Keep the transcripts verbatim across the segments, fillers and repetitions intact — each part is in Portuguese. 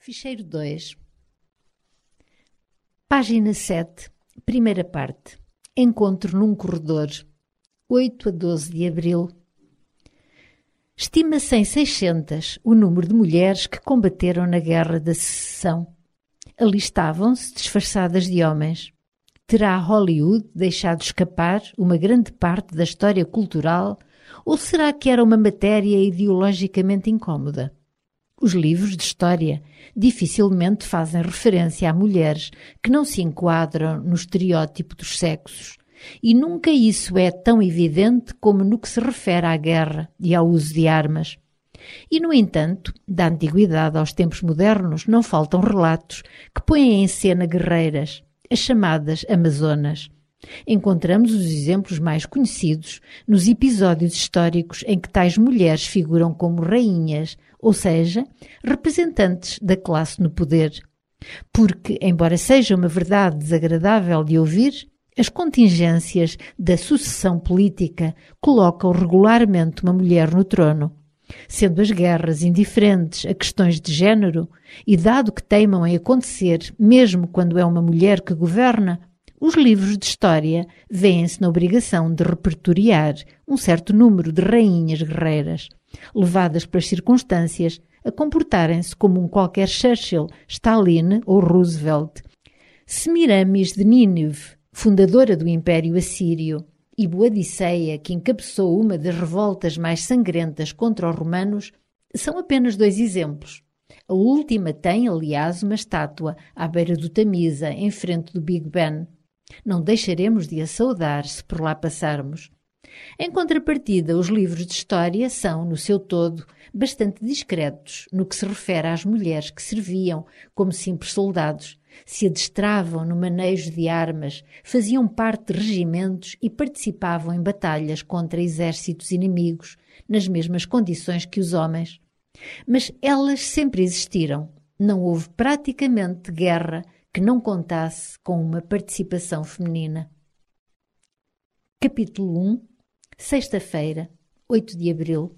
Ficheiro dois, página sete, primeira parte. Encontro num corredor, oito a doze de abril. Estima-se em seiscentas o número de mulheres que combateram na Guerra da Secessão. Alistavam-se disfarçadas de homens. Terá Hollywood deixado escapar uma grande parte da história cultural ou será que era uma matéria ideologicamente incómoda? Os livros de história dificilmente fazem referência a mulheres que não se enquadram no estereótipo dos sexos, e nunca isso é tão evidente como no que se refere à guerra e ao uso de armas. E, no entanto, da antiguidade aos tempos modernos não faltam relatos que põem em cena guerreiras, as chamadas Amazonas. Encontramos os exemplos mais conhecidos nos episódios históricos em que tais mulheres figuram como rainhas, ou seja, representantes da classe no poder. Porque, embora seja uma verdade desagradável de ouvir, as contingências da sucessão política colocam regularmente uma mulher no trono. Sendo as guerras indiferentes a questões de género, e dado que teimam em acontecer mesmo quando é uma mulher que governa, os livros de história vêem-se na obrigação de repertoriar um certo número de rainhas guerreiras, levadas pelas circunstâncias a comportarem-se como um qualquer Churchill, Stalin ou Roosevelt. Semiramis de Nínive, fundadora do Império Assírio, e Boadiceia, que encabeçou uma das revoltas mais sangrentas contra os romanos, são apenas dois exemplos. A última tem, aliás, uma estátua à beira do Tamisa, em frente do Big Ben. Não deixaremos de a saudar se por lá passarmos. Em contrapartida, os livros de história são, no seu todo, bastante discretos no que se refere às mulheres que serviam como simples soldados, se adestravam no manejo de armas, faziam parte de regimentos e participavam em batalhas contra exércitos inimigos, nas mesmas condições que os homens. Mas elas sempre existiram. Não houve praticamente guerra que não contasse com uma participação feminina. Capítulo um, sexta-feira, oito de abril.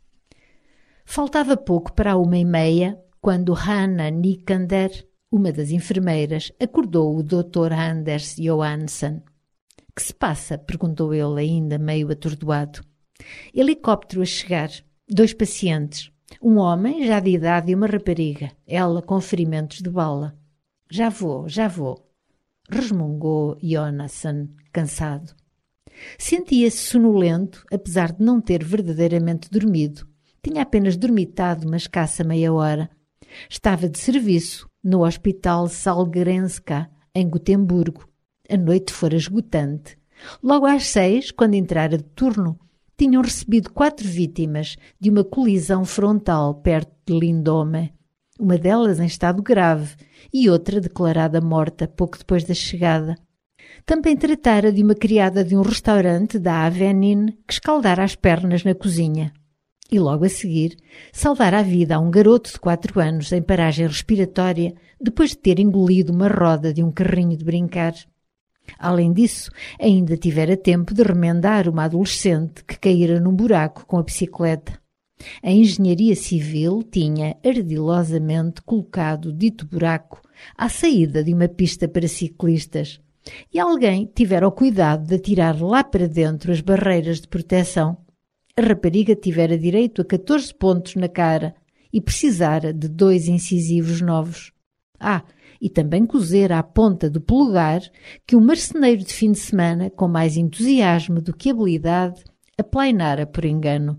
Faltava pouco para a uma e meia, quando Hanna Nikander, uma das enfermeiras, acordou o doutor Anders Johansson. — Que se passa? — perguntou ele, ainda meio atordoado. — Helicóptero a chegar. Dois pacientes. Um homem, já de idade, e uma rapariga. Ela com ferimentos de bala. — Já vou, já vou — resmungou Johansson, cansado. Sentia-se sonolento, apesar de não ter verdadeiramente dormido. Tinha apenas dormitado uma escassa meia hora. Estava de serviço no Hospital Sahlgrenska, em Gotemburgo. A noite fora esgotante. Logo às seis, quando entrara de turno, tinham recebido quatro vítimas de uma colisão frontal perto de Lindome. Uma delas em estado grave e outra declarada morta pouco depois da chegada. Também tratara de uma criada de um restaurante da Avenue que escaldara as pernas na cozinha. E logo a seguir, salvara a vida a um garoto de quatro anos em paragem respiratória depois de ter engolido uma roda de um carrinho de brincar. Além disso, ainda tivera tempo de remendar uma adolescente que caíra num buraco com a bicicleta. A engenharia civil tinha ardilosamente colocado o dito buraco à saída de uma pista para ciclistas e alguém tivera o cuidado de atirar lá para dentro as barreiras de proteção. A rapariga tivera direito a catorze pontos na cara e precisara de dois incisivos novos. Ah, e também cozera à ponta do polegar que um marceneiro de fim de semana, com mais entusiasmo do que habilidade, aplainara por engano.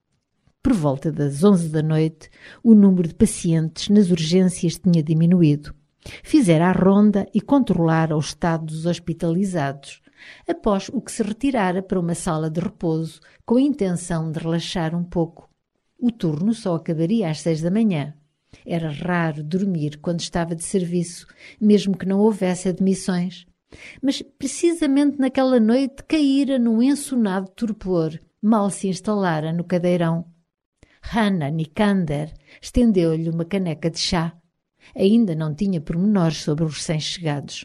Por volta das onze da noite, o número de pacientes nas urgências tinha diminuído. Fizera a ronda e controlara o estado dos hospitalizados, após o que se retirara para uma sala de repouso com a intenção de relaxar um pouco. O turno só acabaria às seis da manhã. Era raro dormir quando estava de serviço, mesmo que não houvesse admissões. Mas precisamente naquela noite caíra num ensonado torpor, mal se instalara no cadeirão. Hanna Nikander estendeu-lhe uma caneca de chá. Ainda não tinha pormenores sobre os recém-chegados.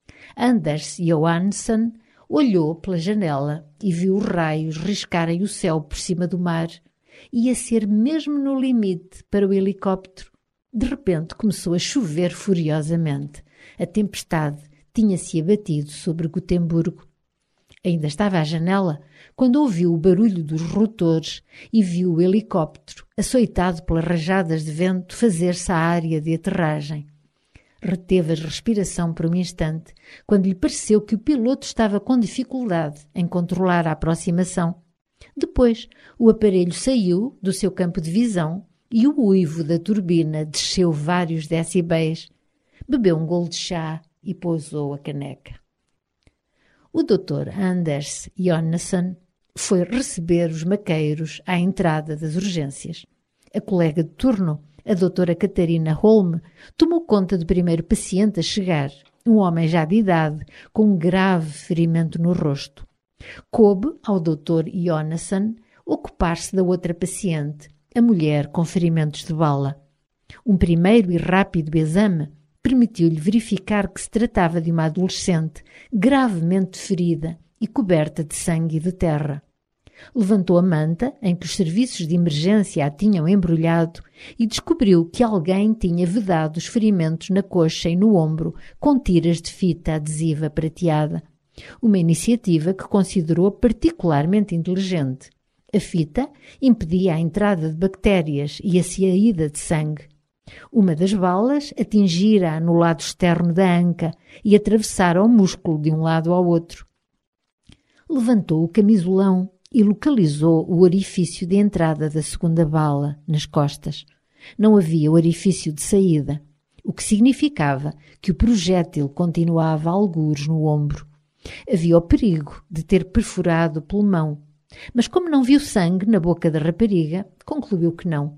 Anders Johansson olhou pela janela e viu os raios riscarem o céu por cima do mar. Ia ser mesmo no limite para o helicóptero. De repente começou a chover furiosamente. A tempestade tinha-se abatido sobre Gotemburgo. Ainda estava à janela quando ouviu o barulho dos rotores e viu o helicóptero, açoitado pelas rajadas de vento, fazer-se à área de aterragem. Reteve a respiração por um instante, quando lhe pareceu que o piloto estava com dificuldade em controlar a aproximação. Depois, o aparelho saiu do seu campo de visão e o uivo da turbina desceu vários decibéis. Bebeu um golo de chá e pousou a caneca. O doutor Anders Jonassen foi receber os maqueiros à entrada das urgências. A colega de turno, a doutora Catarina Holm, tomou conta do primeiro paciente a chegar, um homem já de idade, com um grave ferimento no rosto. Coube ao doutor Jonassen ocupar-se da outra paciente, a mulher com ferimentos de bala. Um primeiro e rápido exame permitiu-lhe verificar que se tratava de uma adolescente gravemente ferida e coberta de sangue e de terra. Levantou a manta em que os serviços de emergência a tinham embrulhado e descobriu que alguém tinha vedado os ferimentos na coxa e no ombro com tiras de fita adesiva prateada. Uma iniciativa que considerou particularmente inteligente. A fita impedia a entrada de bactérias e a saída de sangue. Uma das balas atingira-a no lado externo da anca e atravessara o músculo de um lado ao outro. Levantou o camisolão e localizou o orifício de entrada da segunda bala, nas costas. Não havia orifício de saída, o que significava que o projétil continuava algures no ombro. Havia o perigo de ter perfurado o pulmão, mas como não viu sangue na boca da rapariga, concluiu que não.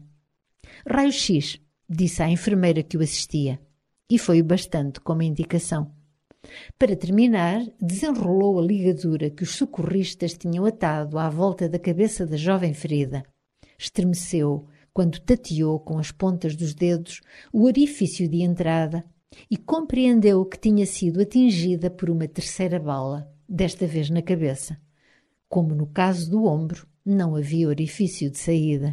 Raio-X, disse à enfermeira que o assistia, e foi o bastante como indicação. Para terminar, desenrolou a ligadura que os socorristas tinham atado à volta da cabeça da jovem ferida. Estremeceu quando tateou com as pontas dos dedos o orifício de entrada e compreendeu que tinha sido atingida por uma terceira bala, desta vez na cabeça. Como no caso do ombro, não havia orifício de saída.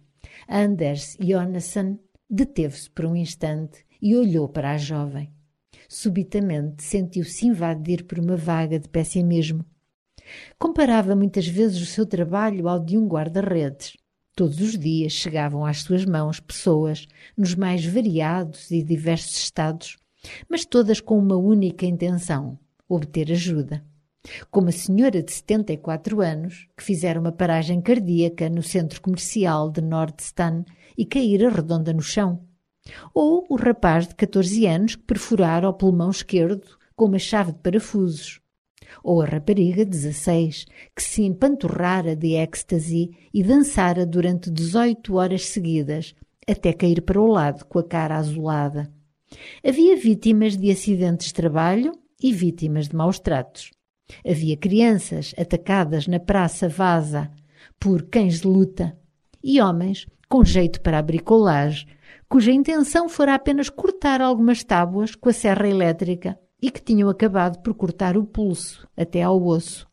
Anders Jonassen deteve-se por um instante e olhou para a jovem. Subitamente sentiu-se invadir por uma vaga de pessimismo. Comparava muitas vezes o seu trabalho ao de um guarda-redes. Todos os dias chegavam às suas mãos pessoas nos mais variados e diversos estados, mas todas com uma única intenção: obter ajuda. Como a senhora de setenta e quatro anos, que fizera uma paragem cardíaca no centro comercial de Nordstan e caíra redonda no chão. Ou o rapaz de catorze anos que perfurara o pulmão esquerdo com uma chave de parafusos. Ou a rapariga de dezasseis que se empanturrara de êxtase e dançara durante dezoito horas seguidas, até cair para o lado com a cara azulada. Havia vítimas de acidentes de trabalho e vítimas de maus tratos. Havia crianças atacadas na Praça Vaza por cães de luta e homens com jeito para a bricolagem, cuja intenção fora apenas cortar algumas tábuas com a serra elétrica e que tinham acabado por cortar o pulso até ao osso.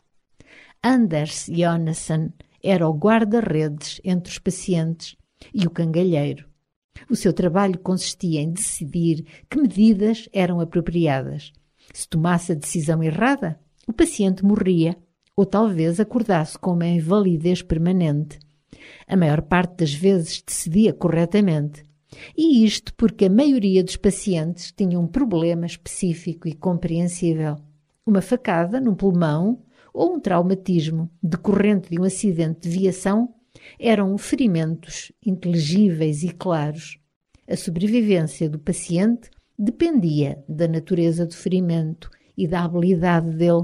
Anders Jonassen era o guarda-redes entre os pacientes e o cangalheiro. O seu trabalho consistia em decidir que medidas eram apropriadas. Se tomasse a decisão errada, o paciente morria, ou talvez acordasse com uma invalidez permanente. A maior parte das vezes decidia corretamente. E isto porque a maioria dos pacientes tinha um problema específico e compreensível. Uma facada num pulmão ou um traumatismo decorrente de um acidente de viação eram ferimentos inteligíveis e claros. A sobrevivência do paciente dependia da natureza do ferimento e da habilidade dele.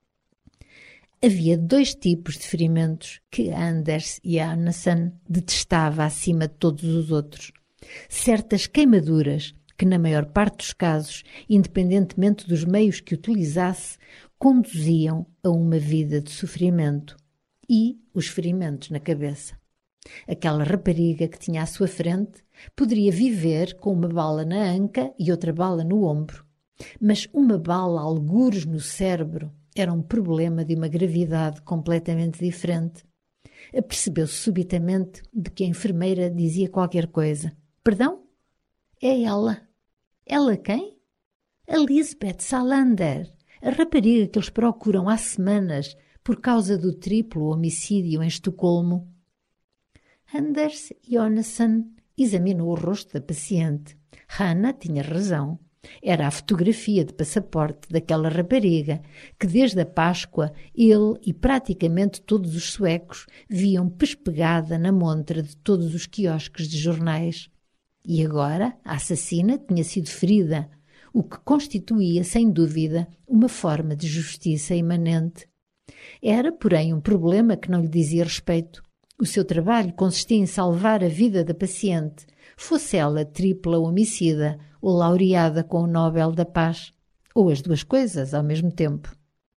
Havia dois tipos de ferimentos que Anders Jonassen detestava acima de todos os outros. Certas queimaduras que, na maior parte dos casos, independentemente dos meios que utilizasse, conduziam a uma vida de sofrimento, e os ferimentos na cabeça. Aquela rapariga que tinha à sua frente poderia viver com uma bala na anca e outra bala no ombro, mas uma bala algures no cérebro era um problema de uma gravidade completamente diferente. Apercebeu-se subitamente de que a enfermeira dizia qualquer coisa. Perdão? É ela. Ela quem? A Lisbeth Salander, a rapariga que eles procuram há semanas por causa do triplo homicídio em Estocolmo. Anders Jonassen examinou o rosto da paciente. Hannah tinha razão. Era a fotografia de passaporte daquela rapariga que desde a Páscoa ele e praticamente todos os suecos viam pespegada na montra de todos os quiosques de jornais. E agora a assassina tinha sido ferida, o que constituía, sem dúvida, uma forma de justiça imanente. Era, porém, um problema que não lhe dizia respeito. O seu trabalho consistia em salvar a vida da paciente, fosse ela tripla homicida ou laureada com o Nobel da Paz, ou as duas coisas ao mesmo tempo.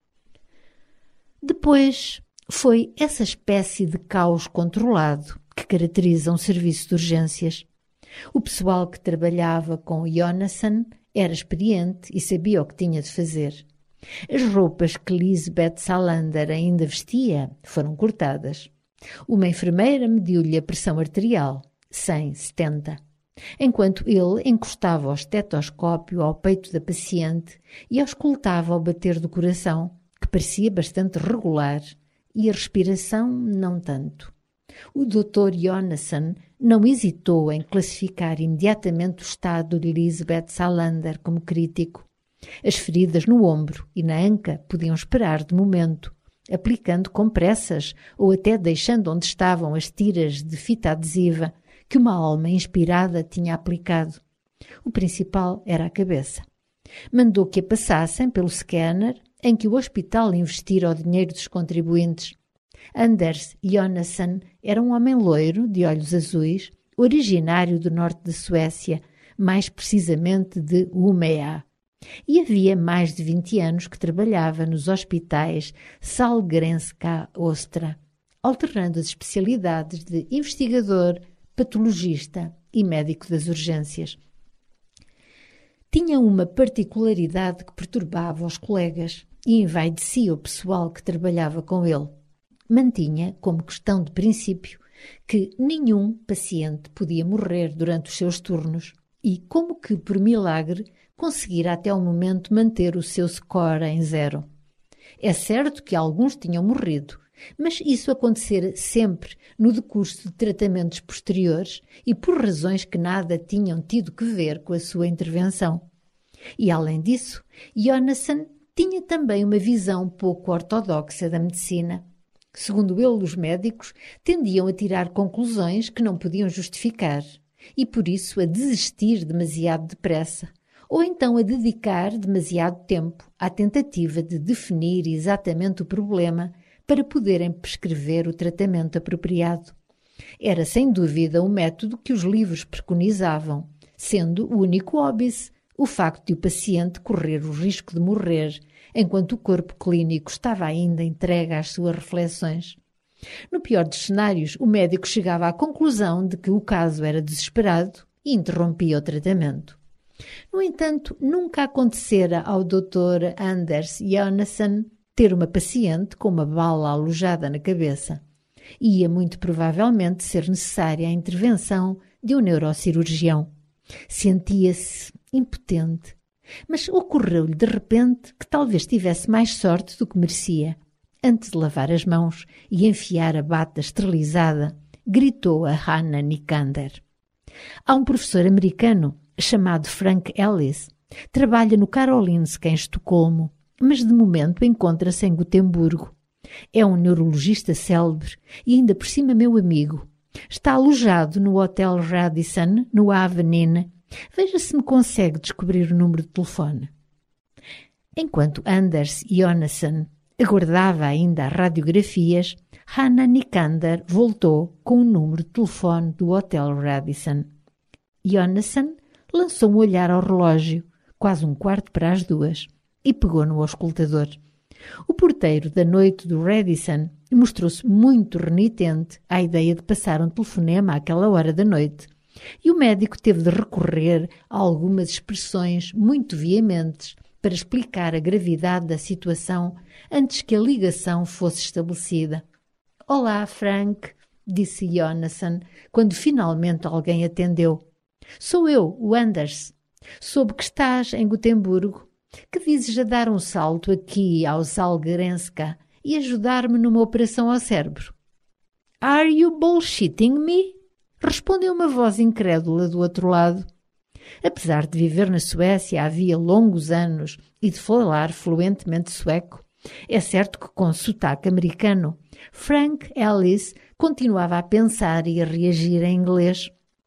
Depois foi essa espécie de caos controlado que caracteriza um serviço de urgências. O pessoal que trabalhava com Jonassen era experiente e sabia o que tinha de fazer. As roupas que Lisbeth Salander ainda vestia foram cortadas. Uma enfermeira mediu-lhe a pressão arterial, cem, setenta, enquanto ele encostava o estetoscópio ao peito da paciente e auscultava o bater do coração, que parecia bastante regular, e a respiração não tanto. O doutor Jonassen não hesitou em classificar imediatamente o estado de Lisbeth Salander como crítico. As feridas no ombro e na anca podiam esperar de momento, aplicando compressas ou até deixando onde estavam as tiras de fita adesiva que uma alma inspirada tinha aplicado. O principal era a cabeça. Mandou que a passassem pelo scanner em que o hospital investira o dinheiro dos contribuintes. Anders Jonassen era um homem loiro, de olhos azuis, originário do norte da Suécia, mais precisamente de Umeå. E havia mais de vinte anos que trabalhava nos hospitais Sahlgrenska Ostra, alternando as especialidades de investigador, patologista e médico das urgências. Tinha uma particularidade que perturbava os colegas e envaidecia o pessoal que trabalhava com ele. Mantinha, como questão de princípio, que nenhum paciente podia morrer durante os seus turnos e, como que por milagre, conseguira até ao momento manter o seu score em zero. É certo que alguns tinham morrido, mas isso acontecera sempre no decurso de tratamentos posteriores e por razões que nada tinham tido que ver com a sua intervenção. E, além disso, Jonassen tinha também uma visão pouco ortodoxa da medicina. Segundo ele, os médicos tendiam a tirar conclusões que não podiam justificar e, por isso, a desistir demasiado depressa, ou então a dedicar demasiado tempo à tentativa de definir exatamente o problema para poderem prescrever o tratamento apropriado. Era, sem dúvida, o método que os livros preconizavam, sendo o único óbice o facto de o paciente correr o risco de morrer enquanto o corpo clínico estava ainda entregue às suas reflexões. No pior dos cenários, o médico chegava à conclusão de que o caso era desesperado e interrompia o tratamento. No entanto, nunca acontecera ao doutor Anders Jonassen ter uma paciente com uma bala alojada na cabeça. Ia muito provavelmente ser necessária a intervenção de um neurocirurgião. Sentia-se impotente, mas ocorreu-lhe de repente que talvez tivesse mais sorte do que merecia. Antes de lavar as mãos e enfiar a bata esterilizada, gritou a Hannah Nikander. Há um professor americano chamado Frank Ellis. Trabalha no Karolinska em Estocolmo, mas de momento encontra-se em Gotemburgo. É um neurologista célebre e ainda por cima meu amigo. Está alojado no Hotel Radisson, no Avenue. Veja se me consegue descobrir o número de telefone. Enquanto Anders Jonassen aguardava ainda as radiografias, Hannah Nikander voltou com o número de telefone do Hotel Radisson. Jonassen lançou um olhar ao relógio, quase um quarto para as duas, e pegou no auscultador. O porteiro da noite do Radisson mostrou-se muito renitente à ideia de passar um telefonema àquela hora da noite, e o médico teve de recorrer a algumas expressões muito veementes para explicar a gravidade da situação antes que a ligação fosse estabelecida. «Olá, Frank», disse Jonassen, quando finalmente alguém atendeu. Sou eu, o Anders. Soube que estás em Gotemburgo. Que dizes a dar um salto aqui ao Salguerenska e ajudar-me numa operação ao cérebro? Are you bullshitting me? Respondeu uma voz incrédula do outro lado. Apesar de viver na Suécia havia longos anos e de falar fluentemente sueco, é certo que com sotaque americano, Frank Ellis continuava a pensar e a reagir em inglês.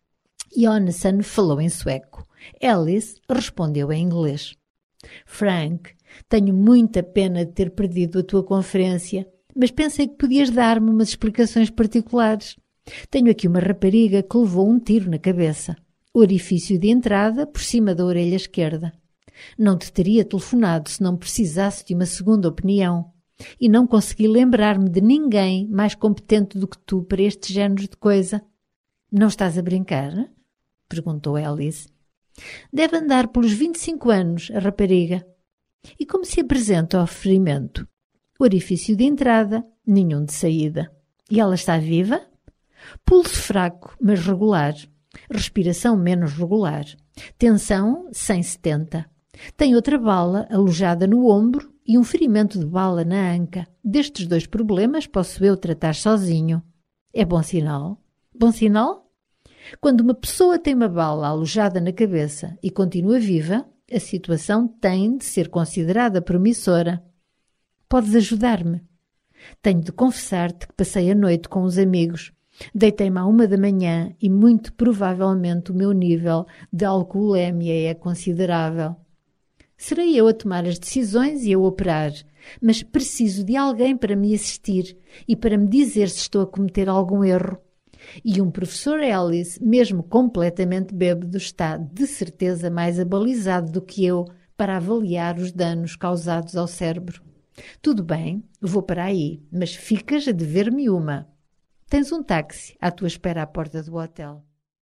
Jonason falou em sueco. Ellis respondeu em inglês. Frank, tenho muita pena de ter perdido a tua conferência, mas pensei que podias dar-me umas explicações particulares. Tenho aqui uma rapariga que levou um tiro na cabeça. Orifício de entrada por cima da orelha esquerda. Não te teria telefonado se não precisasse de uma segunda opinião. E não consegui lembrar-me de ninguém mais competente do que tu para este género de coisa. Não estás a brincar? Perguntou Alice. Deve andar pelos vinte e cinco anos, a rapariga. E como se apresenta ao ferimento? Orifício de entrada, nenhum de saída. E ela está viva? Pulso fraco, mas regular. Respiração menos regular. Tensão cento e setenta. Tem outra bala alojada no ombro e um ferimento de bala na anca. Destes dois problemas posso eu tratar sozinho. É bom sinal? Bom sinal? Quando uma pessoa tem uma bala alojada na cabeça e continua viva, a situação tem de ser considerada promissora. Podes ajudar-me? Tenho de confessar-te que passei a noite com os amigos. Deitei-me à uma da manhã e muito provavelmente o meu nível de alcoolemia é considerável. Serei eu a tomar as decisões e a operar, mas preciso de alguém para me assistir e para me dizer se estou a cometer algum erro. E um professor Ellis, mesmo completamente bêbado, está de certeza mais abalizado do que eu para avaliar os danos causados ao cérebro. Tudo bem, vou para aí, mas ficas a dever-me uma. Tens um táxi à tua espera à porta do hotel.